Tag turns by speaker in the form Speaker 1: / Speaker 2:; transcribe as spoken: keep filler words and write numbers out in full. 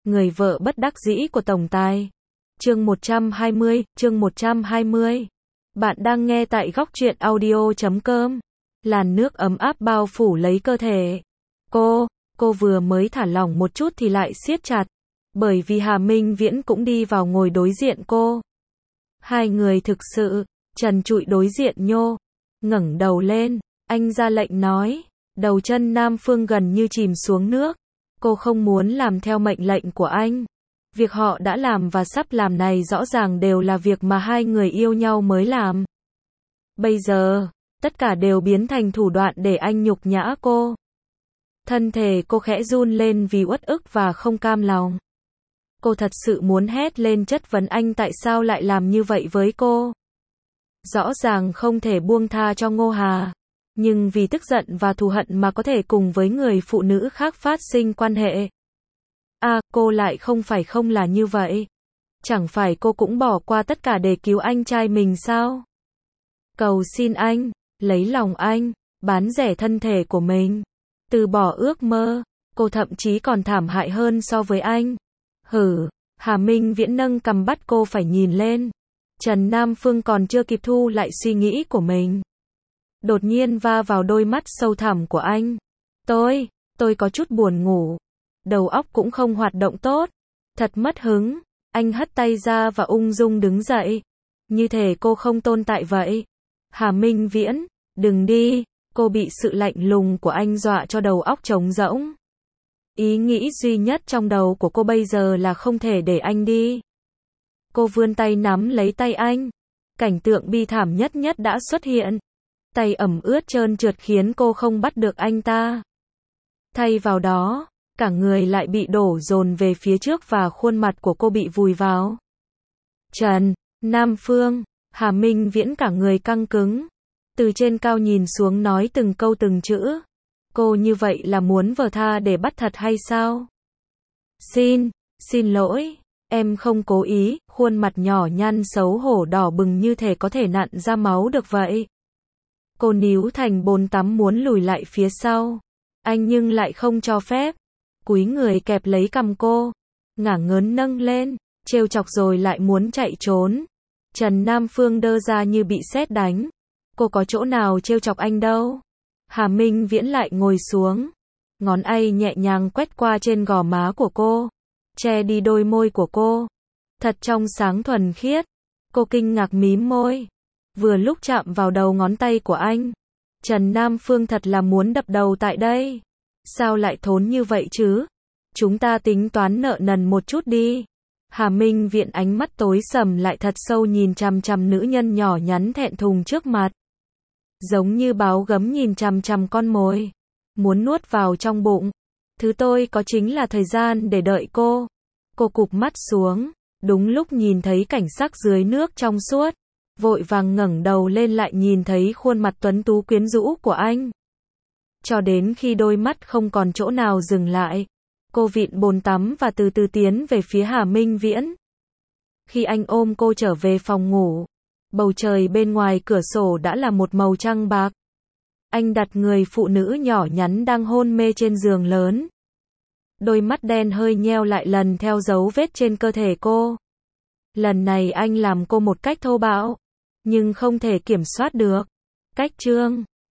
Speaker 1: Người vợ bất đắc dĩ của tổng tài. Chương một trăm hai mươi, chương một trăm hai mươi. Bạn đang nghe tại góc truyện audio chấm com. Làn nước ấm áp bao phủ lấy cơ thể. Cô, cô vừa mới thả lỏng một chút thì lại siết chặt. Bởi vì Hà Minh Viễn cũng đi vào ngồi đối diện cô. Hai người thực sự, trần trụi đối diện nhô. Ngẩng đầu lên, anh ra lệnh nói. Đầu chân Nam Phương gần như chìm xuống nước. Cô không muốn làm theo mệnh lệnh của anh. Việc họ đã làm và sắp làm này rõ ràng đều là việc mà hai người yêu nhau mới làm. Bây giờ, tất cả đều biến thành thủ đoạn để anh nhục nhã cô. Thân thể cô khẽ run lên vì uất ức và không cam lòng. Cô thật sự muốn hét lên chất vấn anh tại sao lại làm như vậy với cô. Rõ ràng không thể buông tha cho Ngô Hà. Nhưng vì tức giận và thù hận mà có thể cùng với người phụ nữ khác phát sinh quan hệ. À, cô lại không phải không là như vậy. Chẳng phải cô cũng bỏ qua tất cả để cứu anh trai mình sao? Cầu xin anh, lấy lòng anh, bán rẻ thân thể của mình. Từ bỏ ước mơ, cô thậm chí còn thảm hại hơn so với anh. Hử, Hà Minh Viễn nâng cằm bắt cô phải nhìn lên. Trần Nam Phương còn chưa kịp thu lại suy nghĩ của mình. Đột nhiên va vào đôi mắt sâu thẳm của anh. Tôi, tôi có chút buồn ngủ. Đầu óc cũng không hoạt động tốt. Thật mất hứng. Anh hất tay ra và ung dung đứng dậy. Như thể cô không tồn tại vậy. Hà Minh Viễn, đừng đi. Cô bị sự lạnh lùng của anh dọa cho đầu óc trống rỗng. Ý nghĩ duy nhất trong đầu của cô bây giờ là không thể để anh đi. Cô vươn tay nắm lấy tay anh. Cảnh tượng bi thảm nhất nhất đã xuất hiện. Tay ẩm ướt trơn trượt khiến cô không bắt được anh ta. Thay vào đó, cả người lại bị đổ dồn về phía trước và khuôn mặt của cô bị vùi vào. Trần, Nam Phương, Hà Minh Viễn cả người căng cứng. Từ trên cao nhìn xuống nói từng câu từng chữ. Cô như vậy là muốn vờ tha để bắt thật hay sao? Xin, xin lỗi, em không cố ý, khuôn mặt nhỏ nhăn xấu hổ đỏ bừng như thể có thể nặn ra máu được vậy. Cô níu thành bồn tắm muốn lùi lại phía sau. Anh nhưng lại không cho phép. Cúi người kẹp lấy cằm cô. Ngả ngớn nâng lên. Trêu chọc rồi lại muốn chạy trốn. Trần Nam Phương đơ ra như bị sét đánh. Cô có chỗ nào trêu chọc anh đâu. Hà Minh Viễn lại ngồi xuống. Ngón tay nhẹ nhàng quét qua trên gò má của cô. Che đi đôi môi của cô. Thật trong sáng thuần khiết. Cô kinh ngạc mím môi. Vừa lúc chạm vào đầu ngón tay của anh. Trần Nam Phương thật là muốn đập đầu tại đây. Sao lại thốn như vậy chứ? Chúng ta tính toán nợ nần một chút đi. Hà Minh Viễn ánh mắt tối sầm lại thật sâu nhìn chằm chằm nữ nhân nhỏ nhắn thẹn thùng trước mặt. Giống như báo gấm nhìn chằm chằm con mồi. Muốn nuốt vào trong bụng. Thứ tôi có chính là thời gian để đợi cô. Cô cụp mắt xuống. Đúng lúc nhìn thấy cảnh sắc dưới nước trong suốt. Vội vàng ngẩng đầu lên lại nhìn thấy khuôn mặt tuấn tú quyến rũ của anh. Cho đến khi đôi mắt không còn chỗ nào dừng lại. Cô vịn bồn tắm và từ từ tiến về phía Hà Minh Viễn. Khi anh ôm cô trở về phòng ngủ. Bầu trời bên ngoài cửa sổ đã là một màu trắng bạc. Anh đặt người phụ nữ nhỏ nhắn đang hôn mê trên giường lớn. Đôi mắt đen hơi nheo lại lần theo dấu vết trên cơ thể cô. Lần này anh làm cô một cách thô bạo. Nhưng không thể kiểm soát được. Cách chương